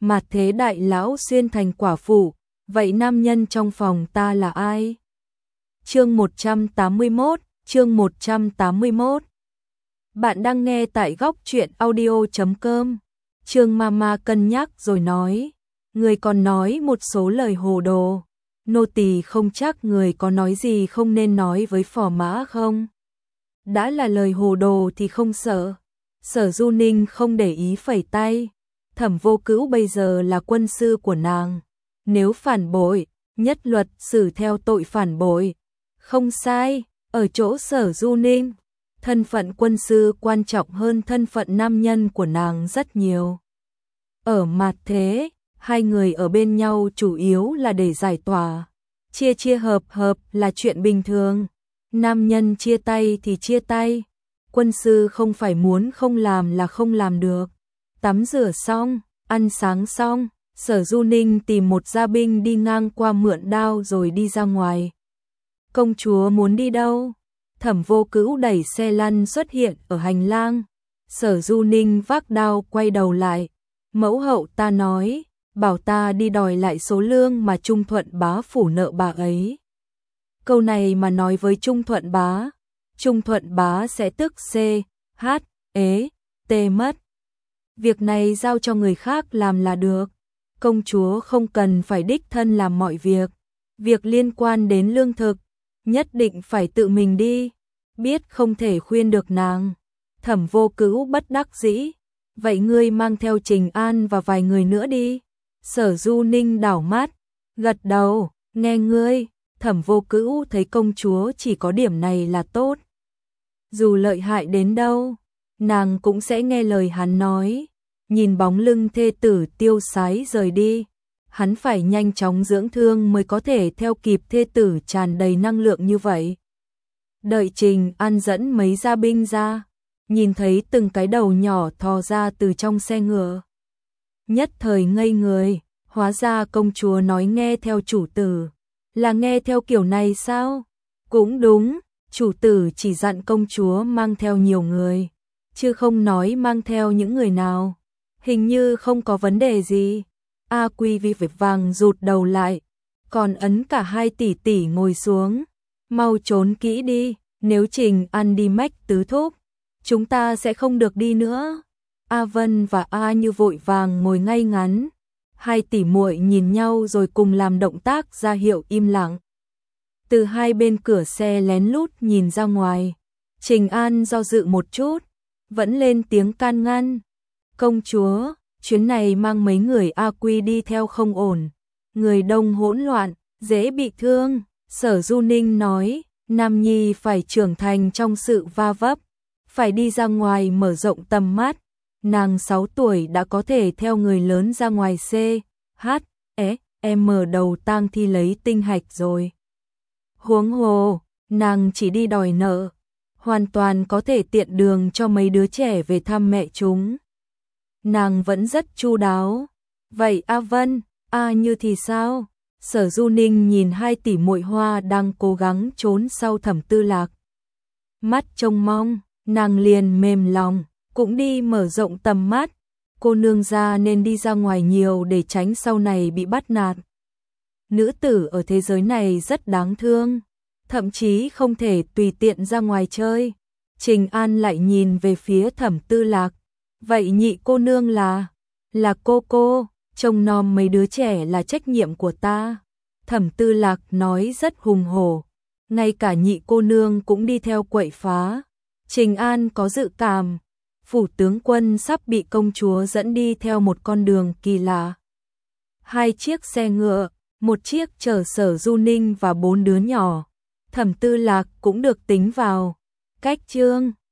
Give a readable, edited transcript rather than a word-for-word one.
Mà thế đại lão xuyên thành quả phụ, vậy nam nhân trong phòng ta là ai? Chương 181. Bạn đang nghe tại góc truyện audio.com. Trương Mama cân nhắc rồi nói, người còn nói một số lời hồ đồ. Nô tỳ không chắc người có nói gì không nên nói với phò mã không? Đã là lời hồ đồ thì không sợ. Sở Du Ninh không để ý phẩy tay. Thẩm Vô Cữu bây giờ là quân sư của nàng. Nếu phản bội, nhất luật xử theo tội phản bội. Không sai, ở chỗ Sở Du Ninh, thân phận quân sư quan trọng hơn thân phận nam nhân của nàng rất nhiều. Ở mặt thế, hai người ở bên nhau chủ yếu là để giải tỏa. Chia hợp là chuyện bình thường. Nam nhân chia tay thì chia tay. Quân sư không phải muốn không làm là không làm được. Tắm rửa xong, ăn sáng xong, Sở Du Ninh tìm một gia binh đi ngang qua mượn đao rồi đi ra ngoài. Công chúa muốn đi đâu? Thẩm Vô Cữu đẩy xe lăn xuất hiện ở hành lang. Sở Du Ninh vác đao quay đầu lại. Mẫu hậu ta nói, bảo ta đi đòi lại số lương mà Trung Thuận bá phủ nợ bà ấy. Câu này mà nói với Trung Thuận bá sẽ tức C.H.E.T mất. Việc này giao cho người khác làm là được. Công chúa không cần phải đích thân làm mọi việc. Việc liên quan đến lương thực, nhất định phải tự mình đi. Biết không thể khuyên được nàng. Thẩm Vô Cữu bất đắc dĩ. Vậy ngươi mang theo Trình An và vài người nữa đi. Sở Du Ninh đảo mắt, gật đầu, nghe ngươi. Thẩm Vô Cữu thấy công chúa chỉ có điểm này là tốt. Dù lợi hại đến đâu, nàng cũng sẽ nghe lời hắn nói. Nhìn bóng lưng thê tử tiêu sái rời đi, hắn phải nhanh chóng dưỡng thương mới có thể theo kịp thê tử tràn đầy năng lượng như vậy. Đợi Trình An dẫn mấy gia binh ra, nhìn thấy từng cái đầu nhỏ thò ra từ trong xe ngựa. Nhất thời ngây người, hóa ra công chúa nói nghe theo chủ tử. Là nghe theo kiểu này sao? Cũng đúng, chủ tử chỉ dặn công chúa mang theo nhiều người, chứ không nói mang theo những người nào. Hình như không có vấn đề gì. A Quy Vi vội vàng rụt đầu lại, còn ấn cả hai tỷ tỷ ngồi xuống. Mau trốn kỹ đi, nếu Trình An đi mách tứ thúc, chúng ta sẽ không được đi nữa. A Vân và A Như vội vàng ngồi ngay ngắn. Hai tỷ muội nhìn nhau rồi cùng làm động tác ra hiệu im lặng. Từ hai bên cửa xe lén lút nhìn ra ngoài. Trình An do dự một chút, vẫn lên tiếng can ngăn. Công chúa, chuyến này mang mấy người A Quy đi theo không ổn. Người đông hỗn loạn, dễ bị thương. Sở Du Ninh nói, nam nhi phải trưởng thành trong sự va vấp, phải đi ra ngoài mở rộng tầm mắt. Nàng 6 tuổi đã có thể theo người lớn ra ngoài C.H.E.M đầu tang thi lấy tinh hạch rồi. Huống hồ, nàng chỉ đi đòi nợ, hoàn toàn có thể tiện đường cho mấy đứa trẻ về thăm mẹ chúng. Nàng vẫn rất chu đáo. Vậy A Vân, A Như thì sao? Sở Du Ninh nhìn hai tỷ muội hoa đang cố gắng trốn sau Thẩm Tư Lạc. Mắt trông mong, nàng liền mềm lòng, cũng đi mở rộng tầm mắt. Cô nương gia nên đi ra ngoài nhiều để tránh sau này bị bắt nạt. Nữ tử ở thế giới này rất đáng thương, thậm chí không thể tùy tiện ra ngoài chơi. Trình An lại nhìn về phía Thẩm Tư Lạc. Vậy nhị cô nương là cô, trông nom mấy đứa trẻ là trách nhiệm của ta. Thẩm Tư Lạc nói rất hùng hổ. Ngay cả nhị cô nương cũng đi theo quậy phá. Trình An có dự cảm, phủ tướng quân sắp bị công chúa dẫn đi theo một con đường kỳ lạ. Hai chiếc xe ngựa, một chiếc chở Sở Du Ninh và 4 đứa nhỏ. Thẩm Tư Lạc cũng được tính vào. Cách chương